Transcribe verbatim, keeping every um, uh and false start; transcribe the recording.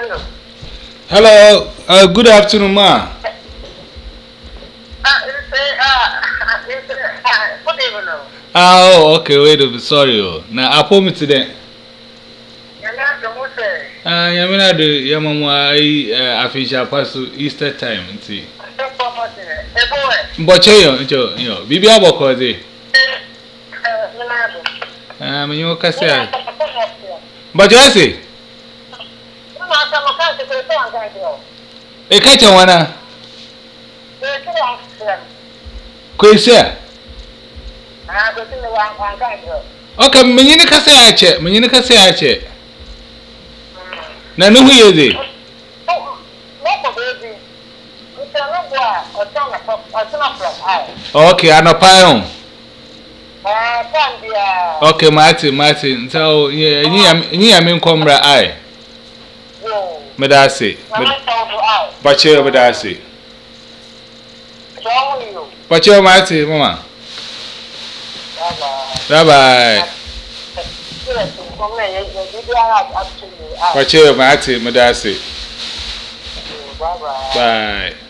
Hello, uh, good afternoon, ma. Ah, oh, okay, wait a bit, sorry. Oh. Now, I promise today. Ah, I mean, I do, Yamama, I finish a pass Easter time, see. But, you know, Bibi Aboko, ah, you can say. But, you see, a catcher one. Quassia. Okay, Menica say I check, Menica say I check. Now, who is it? Okay, I'm a pion. Okay, Martin, Martin. So, yeah, you mean, Combra, I. Medasi. But you, Medasi. But you, Martin, Mama. Bye bye. But you, Martin, Medasi. Bye.